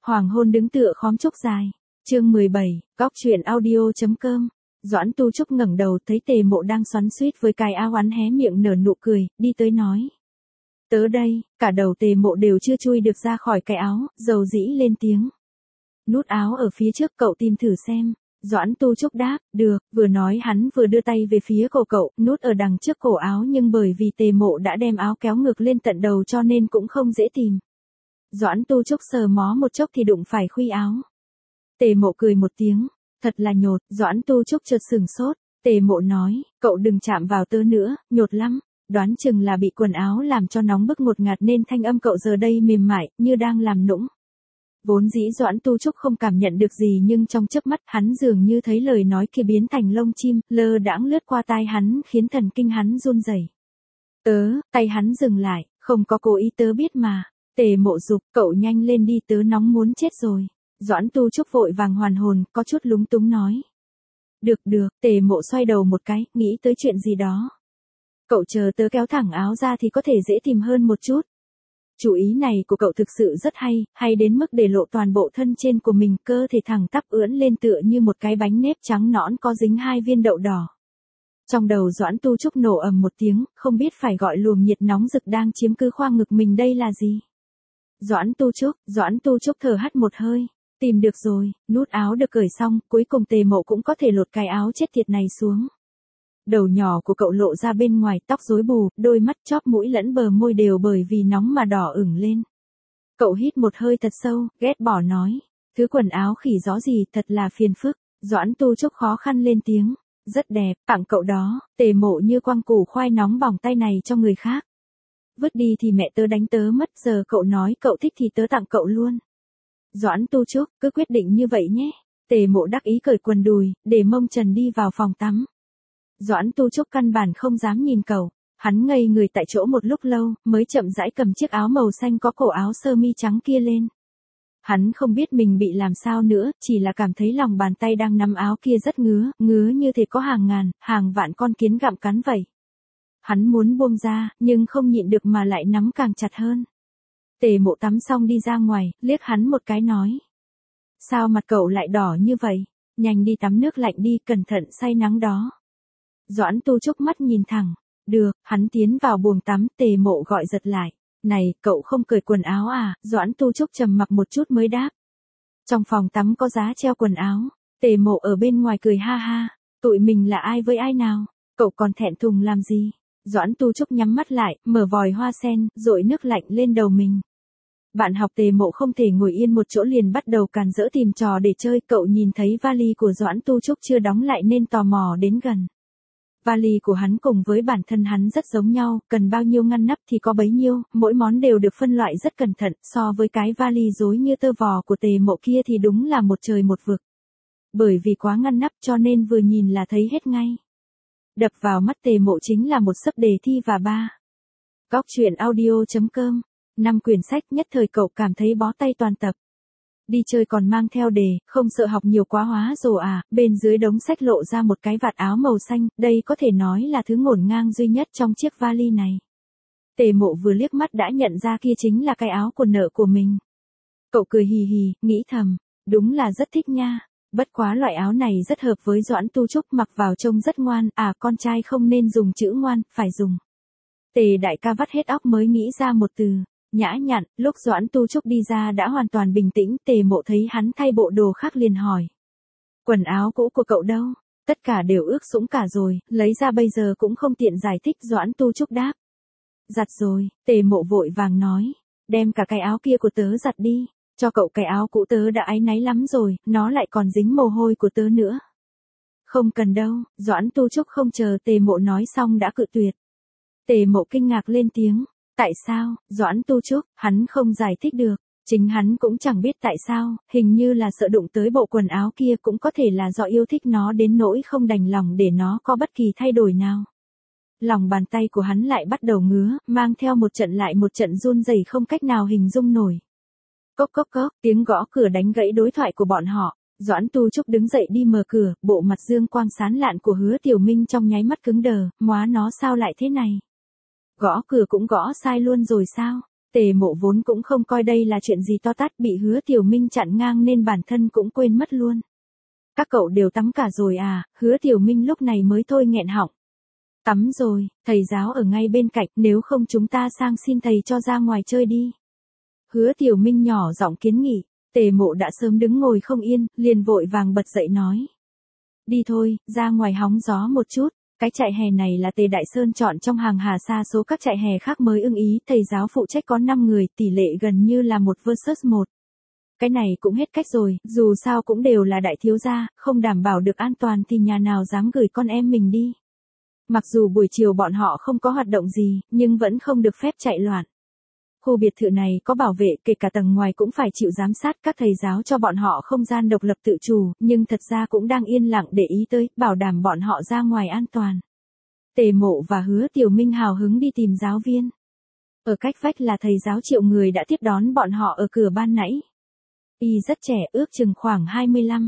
Hoàng hôn đứng tựa khóm trúc dài. Chương 17, góc truyện audio.com. Doãn Tu Trúc ngẩng đầu thấy Tề Mộ đang xoắn xuýt với cái áo hắn hé miệng nở nụ cười, đi tới nói. Tớ đây, cả đầu Tề Mộ đều chưa chui được ra khỏi cái áo, dầu dĩ lên tiếng. Nút áo ở phía trước cậu tìm thử xem. Doãn Tu Trúc đáp, được, vừa nói hắn vừa đưa tay về phía cổ cậu, nút ở đằng trước cổ áo nhưng bởi vì Tề Mộ đã đem áo kéo ngược lên tận đầu cho nên cũng không dễ tìm. Doãn Tu Trúc sờ mó một chốc thì đụng phải khuy áo. Tề Mộ cười một tiếng, thật là nhột, Doãn Tu Trúc chợt sừng sốt. Tề Mộ nói, cậu đừng chạm vào tớ nữa, nhột lắm, đoán chừng là bị quần áo làm cho nóng bức ngột ngạt nên thanh âm cậu giờ đây mềm mại, như đang làm nũng. Vốn dĩ Doãn Tu Trúc không cảm nhận được gì nhưng trong chớp mắt hắn dường như thấy lời nói kia biến thành lông chim, lơ đãng lướt qua tai hắn khiến thần kinh hắn run rẩy. Tay hắn dừng lại, không có cố ý tớ biết mà. Tề Mộ giục, cậu nhanh lên đi tớ nóng muốn chết rồi. Doãn Tu Trúc vội vàng hoàn hồn, có chút lúng túng nói. Được, Tề Mộ xoay đầu một cái, nghĩ tới chuyện gì đó. Cậu chờ tớ kéo thẳng áo ra thì có thể dễ tìm hơn một chút. Chủ ý này của cậu thực sự rất hay đến mức để lộ toàn bộ thân trên của mình, cơ thể thẳng tắp ưỡn lên tựa như một cái bánh nếp trắng nõn có dính 2 viên đậu đỏ. Trong đầu Doãn Tu Trúc nổ ầm một tiếng, không biết phải gọi luồng nhiệt nóng rực đang chiếm cứ khoang ngực mình đây là gì. Doãn Tu Trúc thở hắt một hơi. Tìm được rồi, nút áo được cởi xong, cuối cùng Tề Mộ cũng có thể lột cái áo chết tiệt này xuống. Đầu nhỏ của cậu lộ ra bên ngoài, tóc rối bù, đôi mắt chóp mũi lẫn bờ môi đều bởi vì nóng mà đỏ ửng lên. Cậu hít một hơi thật sâu, ghét bỏ nói. Thứ quần áo khỉ gió gì thật là phiền phức. Doãn Tu Trúc khó khăn lên tiếng. Rất đẹp, tặng cậu đó. Tề Mộ như quăng củ khoai nóng bỏng tay này cho người khác. Vứt đi thì mẹ tớ đánh tớ mất, giờ cậu nói cậu thích thì tớ tặng cậu luôn. Doãn Tu Trúc, cứ quyết định như vậy nhé. Tề Mộ đắc ý cởi quần đùi, để mông trần đi vào phòng tắm. Doãn Tu Trúc căn bản không dám nhìn cậu, hắn ngây người tại chỗ một lúc lâu, mới chậm rãi cầm chiếc áo màu xanh có cổ áo sơ mi trắng kia lên. Hắn không biết mình bị làm sao nữa, chỉ là cảm thấy lòng bàn tay đang nắm áo kia rất ngứa như thể có hàng ngàn, hàng vạn con kiến gặm cắn vậy. Hắn muốn buông ra, nhưng không nhịn được mà lại nắm càng chặt hơn. Tề Mộ tắm xong đi ra ngoài, liếc hắn một cái nói. Sao mặt cậu lại đỏ như vậy? Nhanh đi tắm nước lạnh đi, cẩn thận say nắng đó. Doãn Tu Trúc mắt nhìn thẳng. Được, hắn tiến vào buồng tắm, Tề Mộ gọi giật lại. Này, cậu không cởi quần áo à? Doãn Tu Trúc trầm mặc một chút mới đáp. Trong phòng tắm có giá treo quần áo. Tề Mộ ở bên ngoài cười ha ha. Tụi mình là ai với ai nào? Cậu còn thẹn thùng làm gì? Doãn Tu Trúc nhắm mắt lại, mở vòi hoa sen, dội nước lạnh lên đầu mình. Bạn học Tề Mộ không thể ngồi yên một chỗ liền bắt đầu càn rỡ tìm trò để chơi. Cậu nhìn thấy vali của Doãn Tu Trúc chưa đóng lại nên tò mò đến gần. Vali của hắn cùng với bản thân hắn rất giống nhau, cần bao nhiêu ngăn nắp thì có bấy nhiêu, mỗi món đều được phân loại rất cẩn thận, so với cái vali rối như tơ vò của Tề Mộ kia thì đúng là một trời một vực. Bởi vì quá ngăn nắp cho nên vừa nhìn là thấy hết ngay. Đập vào mắt Tề Mộ chính là một sấp đề thi và 3. Góc truyện audio.com. 5 quyển sách, nhất thời cậu cảm thấy bó tay toàn tập. Đi chơi còn mang theo đề, không sợ học nhiều quá hóa rồi à? Bên dưới đống sách lộ ra một cái vạt áo màu xanh, đây có thể nói là thứ ngổn ngang duy nhất trong chiếc vali này. Tề Mộ vừa liếc mắt đã nhận ra kia chính là cái áo quần nợ của mình. Cậu cười hì hì, nghĩ thầm, đúng là rất thích nha. Bất quá loại áo này rất hợp với Doãn Tu Trúc, mặc vào trông rất ngoan, con trai không nên dùng chữ ngoan, phải dùng. Tề đại ca vắt hết óc mới nghĩ ra một từ. Nhã nhặn. Lúc Doãn Tu Trúc đi ra đã hoàn toàn bình tĩnh, Tề Mộ thấy hắn thay bộ đồ khác liền hỏi. Quần áo cũ của cậu đâu? Tất cả đều ướt sũng cả rồi, lấy ra bây giờ cũng không tiện giải thích. Doãn Tu Trúc đáp. Giặt rồi, Tề Mộ vội vàng nói. Đem cả cái áo kia của tớ giặt đi, cho cậu cái áo cũ tớ đã áy náy lắm rồi, nó lại còn dính mồ hôi của tớ nữa. Không cần đâu, Doãn Tu Trúc không chờ Tề Mộ nói xong đã cự tuyệt. Tề Mộ kinh ngạc lên tiếng. Tại sao? Doãn Tu Trúc, hắn không giải thích được. Chính hắn cũng chẳng biết tại sao, hình như là sợ đụng tới bộ quần áo kia, cũng có thể là do yêu thích nó đến nỗi không đành lòng để nó có bất kỳ thay đổi nào. Lòng bàn tay của hắn lại bắt đầu ngứa, mang theo một trận lại một trận run rẩy không cách nào hình dung nổi. Cốc cốc cốc, tiếng gõ cửa đánh gãy đối thoại của bọn họ. Doãn Tu Trúc đứng dậy đi mở cửa, bộ mặt dương quang sáng lạn của Hứa Tiểu Minh trong nháy mắt cứng đờ, móa nó sao lại thế này? Gõ cửa cũng gõ sai luôn rồi sao? Tề Mộ vốn cũng không coi đây là chuyện gì to tát, bị Hứa Tiểu Minh chặn ngang nên bản thân cũng quên mất luôn. Các cậu đều tắm cả rồi à? Hứa Tiểu Minh lúc này mới thôi nghẹn họng. Tắm rồi, thầy giáo ở ngay bên cạnh, nếu không chúng ta sang xin thầy cho ra ngoài chơi đi. Hứa Tiểu Minh nhỏ giọng kiến nghị. Tề Mộ đã sớm đứng ngồi không yên, liền vội vàng bật dậy nói. Đi thôi, ra ngoài hóng gió một chút. Cái trại hè này là Tề Đại Sơn chọn trong hàng hà sa số các trại hè khác mới ưng ý, thầy giáo phụ trách có 5 người, tỷ lệ gần như là 1 versus 1. Cái này cũng hết cách rồi, dù sao cũng đều là đại thiếu gia, không đảm bảo được an toàn thì nhà nào dám gửi con em mình đi. Mặc dù buổi chiều bọn họ không có hoạt động gì, nhưng vẫn không được phép chạy loạn. Khu biệt thự này có bảo vệ, kể cả tầng ngoài cũng phải chịu giám sát, các thầy giáo cho bọn họ không gian độc lập tự chủ, nhưng thật ra cũng đang yên lặng để ý tới, bảo đảm bọn họ ra ngoài an toàn. Tề Mộ và Hứa Tiểu Minh hào hứng đi tìm giáo viên. Ở cách vách là thầy giáo Triệu, người đã tiếp đón bọn họ ở cửa ban nãy. Y rất trẻ, ước chừng khoảng 25,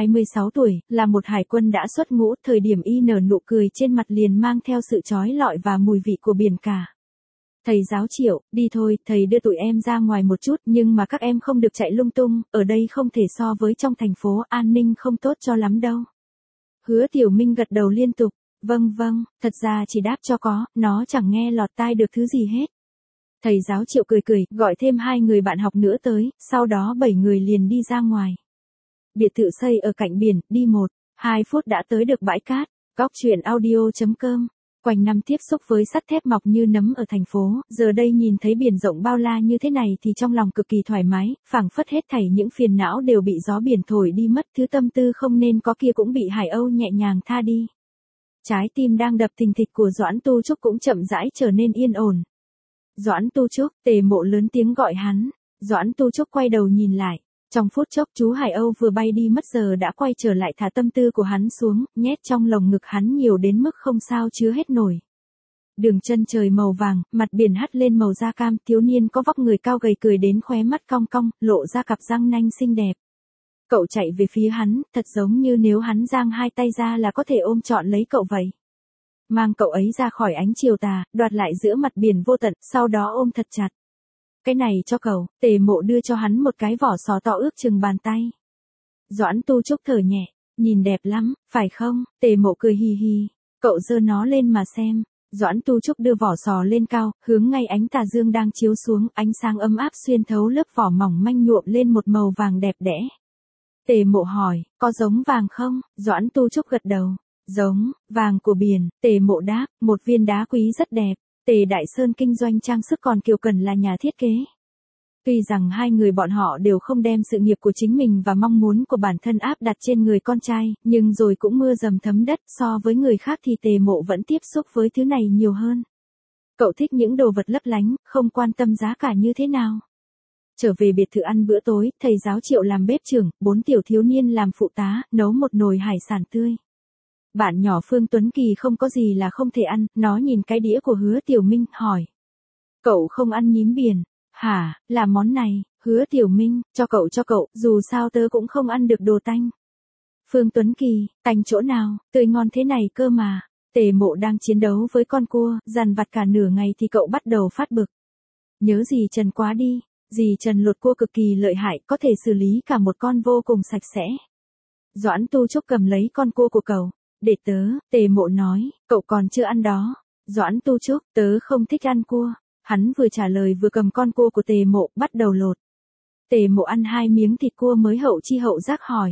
26 tuổi, là một hải quân đã xuất ngũ, thời điểm y nở nụ cười trên mặt liền mang theo sự chói lọi và mùi vị của biển cả. Thầy giáo Triệu, đi thôi, thầy đưa tụi em ra ngoài một chút, nhưng mà các em không được chạy lung tung, ở đây không thể so với trong thành phố, an ninh không tốt cho lắm đâu. Hứa Tiểu Minh gật đầu liên tục, vâng, thật ra chỉ đáp cho có, nó chẳng nghe lọt tai được thứ gì hết. Thầy giáo Triệu cười cười, gọi thêm 2 người bạn học nữa tới, sau đó 7 người liền đi ra ngoài. Biệt thự xây ở cạnh biển, đi 1-2 phút đã tới được bãi cát. Góc truyện audio.com. Quanh năm tiếp xúc với sắt thép mọc như nấm ở thành phố, giờ đây nhìn thấy biển rộng bao la như thế này thì trong lòng cực kỳ thoải mái, phảng phất hết thảy những phiền não đều bị gió biển thổi đi mất, thứ tâm tư không nên có kia cũng bị Hải Âu nhẹ nhàng tha đi. Trái tim đang đập thình thịch của Doãn Tu Trúc cũng chậm rãi trở nên yên ổn. Doãn Tu Trúc, Tề Mộ lớn tiếng gọi hắn. Doãn Tu Trúc quay đầu nhìn lại. Trong phút chốc chú Hải Âu vừa bay đi mất giờ đã quay trở lại, thả tâm tư của hắn xuống, nhét trong lồng ngực hắn nhiều đến mức không sao chứa hết nổi. Đường chân trời màu vàng, mặt biển hắt lên màu da cam, thiếu niên có vóc người cao gầy cười đến khóe mắt cong cong, lộ ra cặp răng nanh xinh đẹp. Cậu chạy về phía hắn, thật giống như nếu hắn giang hai tay ra là có thể ôm trọn lấy cậu vậy. Mang cậu ấy ra khỏi ánh chiều tà, đoạt lại giữa mặt biển vô tận, sau đó ôm thật chặt. Cái này cho cậu, Tề Mộ đưa cho hắn một cái vỏ sò to ước chừng bàn tay. Doãn Tu Trúc thở nhẹ, nhìn đẹp lắm, phải không? Tề Mộ cười hì hì, cậu giơ nó lên mà xem. Doãn Tu Trúc đưa vỏ sò lên cao, hướng ngay ánh tà dương đang chiếu xuống, ánh sáng ấm áp xuyên thấu lớp vỏ mỏng manh nhuộm lên một màu vàng đẹp đẽ. Tề Mộ hỏi, có giống vàng không? Doãn Tu Trúc gật đầu, giống, vàng của biển. Tề Mộ đáp, một viên đá quý rất đẹp. Tề Đại Sơn kinh doanh trang sức, còn Kiều Cần là nhà thiết kế. Tuy rằng 2 người bọn họ đều không đem sự nghiệp của chính mình và mong muốn của bản thân áp đặt trên người con trai, nhưng rồi cũng mưa dầm thấm đất, so với người khác thì Tề Mộ vẫn tiếp xúc với thứ này nhiều hơn. Cậu thích những đồ vật lấp lánh, không quan tâm giá cả như thế nào. Trở về biệt thự ăn bữa tối, thầy giáo Triệu làm bếp trưởng, 4 tiểu thiếu niên làm phụ tá, nấu một nồi hải sản tươi. Bạn nhỏ Phương Tuấn Kỳ không có gì là không thể ăn, nó nhìn cái đĩa của Hứa Tiểu Minh, hỏi. Cậu không ăn nhím biển, hả, là món này? Hứa Tiểu Minh, cho cậu, dù sao tớ cũng không ăn được đồ tanh. Phương Tuấn Kỳ, tanh chỗ nào, tươi ngon thế này cơ mà. Tề Mộ đang chiến đấu với con cua, dằn vặt cả nửa ngày thì cậu bắt đầu phát bực. Nhớ dì Trần quá đi, dì Trần lột cua cực kỳ lợi hại, có thể xử lý cả một con vô cùng sạch sẽ. Doãn Tu Trúc cầm lấy con cua của cậu. Để tớ, Tề Mộ nói, cậu còn chưa ăn đó. Doãn Tu Trúc, tớ không thích ăn cua. Hắn vừa trả lời vừa cầm con cua của Tề Mộ, bắt đầu lột. Tề Mộ ăn 2 miếng thịt cua mới hậu chi hậu giác hỏi.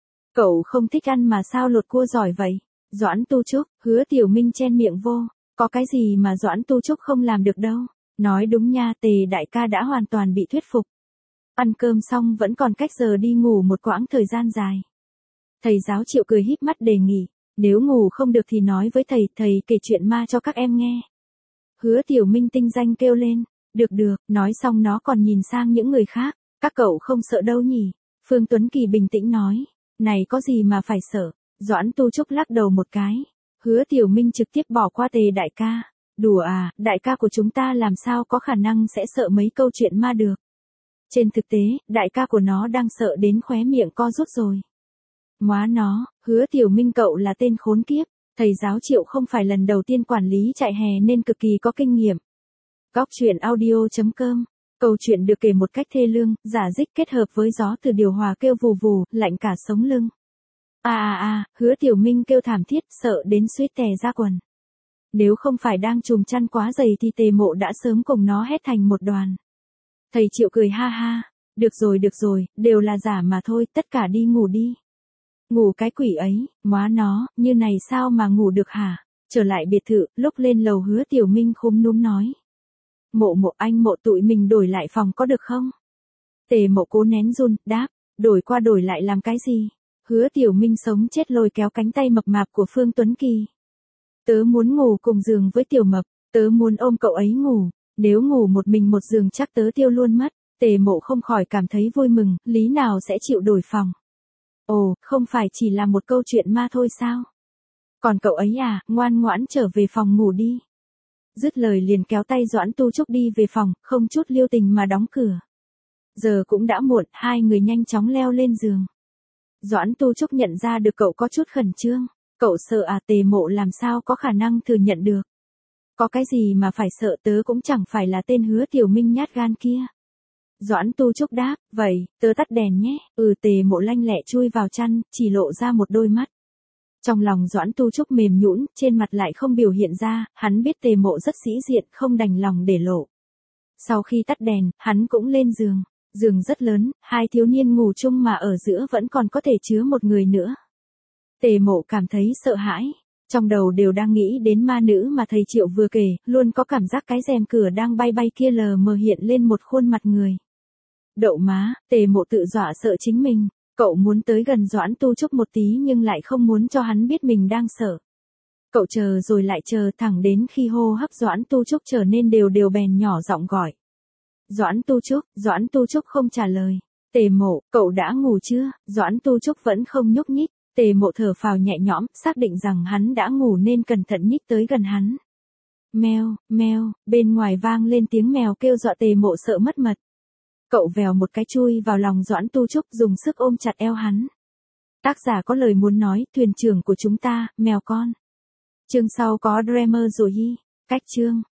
Cậu không thích ăn mà sao lột cua giỏi vậy? Doãn Tu Trúc, Hứa Tiểu Minh chen miệng vô. Có cái gì mà Doãn Tu Trúc không làm được đâu. Nói đúng nha, Tề đại ca đã hoàn toàn bị thuyết phục. Ăn cơm xong vẫn còn cách giờ đi ngủ một quãng thời gian dài. Thầy giáo Triệu cười híp mắt đề nghị. Nếu ngủ không được thì nói với thầy, thầy kể chuyện ma cho các em nghe. Hứa Tiểu Minh tinh danh kêu lên, được, nói xong nó còn nhìn sang những người khác, các cậu không sợ đâu nhỉ? Phương Tuấn Kỳ bình tĩnh nói, này có gì mà phải sợ? Doãn Tu Trúc lắc đầu một cái. Hứa Tiểu Minh trực tiếp bỏ qua Tề đại ca, đùa à, đại ca của chúng ta làm sao có khả năng sẽ sợ mấy câu chuyện ma được. Trên thực tế, đại ca của nó đang sợ đến khóe miệng co rút rồi. Móa nó, Hứa Tiểu Minh cậu là tên khốn kiếp, thầy giáo Triệu không phải lần đầu tiên quản lý trại hè nên cực kỳ có kinh nghiệm. Góc truyện audio.com. Câu chuyện được kể một cách thê lương, giả dích kết hợp với gió từ điều hòa kêu vù vù, lạnh cả sống lưng. Hứa Tiểu Minh kêu thảm thiết, sợ đến suýt tè ra quần. Nếu không phải đang trùm chăn quá dày thì Tề Mộ đã sớm cùng nó hét thành một đoàn. Thầy Triệu cười ha ha, được rồi, đều là giả mà thôi, tất cả đi ngủ đi. Ngủ cái quỷ ấy, móa nó, như này sao mà ngủ được hả? Trở lại biệt thự, lúc lên lầu Hứa Tiểu Minh khúm núm nói. Mộ anh Mộ tụi mình đổi lại phòng có được không? Tề Mộ cố nén run, đáp, đổi qua đổi lại làm cái gì? Hứa Tiểu Minh sống chết lôi kéo cánh tay mập mạp của Phương Tuấn Kỳ. Tớ muốn ngủ cùng giường với Tiểu Mập, tớ muốn ôm cậu ấy ngủ, nếu ngủ một mình một giường chắc tớ tiêu luôn mất. Tề Mộ không khỏi cảm thấy vui mừng, lý nào sẽ chịu đổi phòng. Ồ, không phải chỉ là một câu chuyện ma thôi sao? Còn cậu ấy à, ngoan ngoãn trở về phòng ngủ đi. Dứt lời liền kéo tay Doãn Tu Trúc đi về phòng, không chút lưu tình mà đóng cửa. Giờ cũng đã muộn, hai người nhanh chóng leo lên giường. Doãn Tu Trúc nhận ra được cậu có chút khẩn trương. Cậu sợ à? Tề Mộ làm sao có khả năng thừa nhận được. Có cái gì mà phải sợ, tớ cũng chẳng phải là tên Hứa Tiểu Minh nhát gan kia. Doãn Tu Trúc đáp, vậy, tớ tắt đèn nhé. Tề Mộ lanh lẹ chui vào chăn, chỉ lộ ra một đôi mắt. Trong lòng Doãn Tu Trúc mềm nhũn, trên mặt lại không biểu hiện ra, hắn biết Tề Mộ rất sĩ diện, không đành lòng để lộ. Sau khi tắt đèn, hắn cũng lên giường. Giường rất lớn, hai thiếu niên ngủ chung mà ở giữa vẫn còn có thể chứa một người nữa. Tề Mộ cảm thấy sợ hãi, trong đầu đều đang nghĩ đến ma nữ mà thầy Triệu vừa kể, luôn có cảm giác cái rèm cửa đang bay bay kia lờ mờ hiện lên một khuôn mặt người. Đậu má, Tề Mộ tự dọa sợ chính mình, cậu muốn tới gần Doãn Tu Trúc một tí nhưng lại không muốn cho hắn biết mình đang sợ. Cậu chờ rồi lại chờ thẳng đến khi hô hấp Doãn Tu Trúc trở nên đều bèn nhỏ giọng gọi. Doãn Tu Trúc không trả lời. Tề Mộ, cậu đã ngủ chưa? Doãn Tu Trúc vẫn không nhúc nhích. Tề Mộ thở phào nhẹ nhõm, xác định rằng hắn đã ngủ nên cẩn thận nhích tới gần hắn. Meo, bên ngoài vang lên tiếng mèo kêu dọa Tề Mộ sợ mất mật. Cậu vèo một cái chui vào lòng Doãn Tu Trúc dùng sức ôm chặt eo hắn. Tác giả có lời muốn nói, thuyền trưởng của chúng ta, mèo con. Chương sau có Dreamer rồi hi. Cách chương.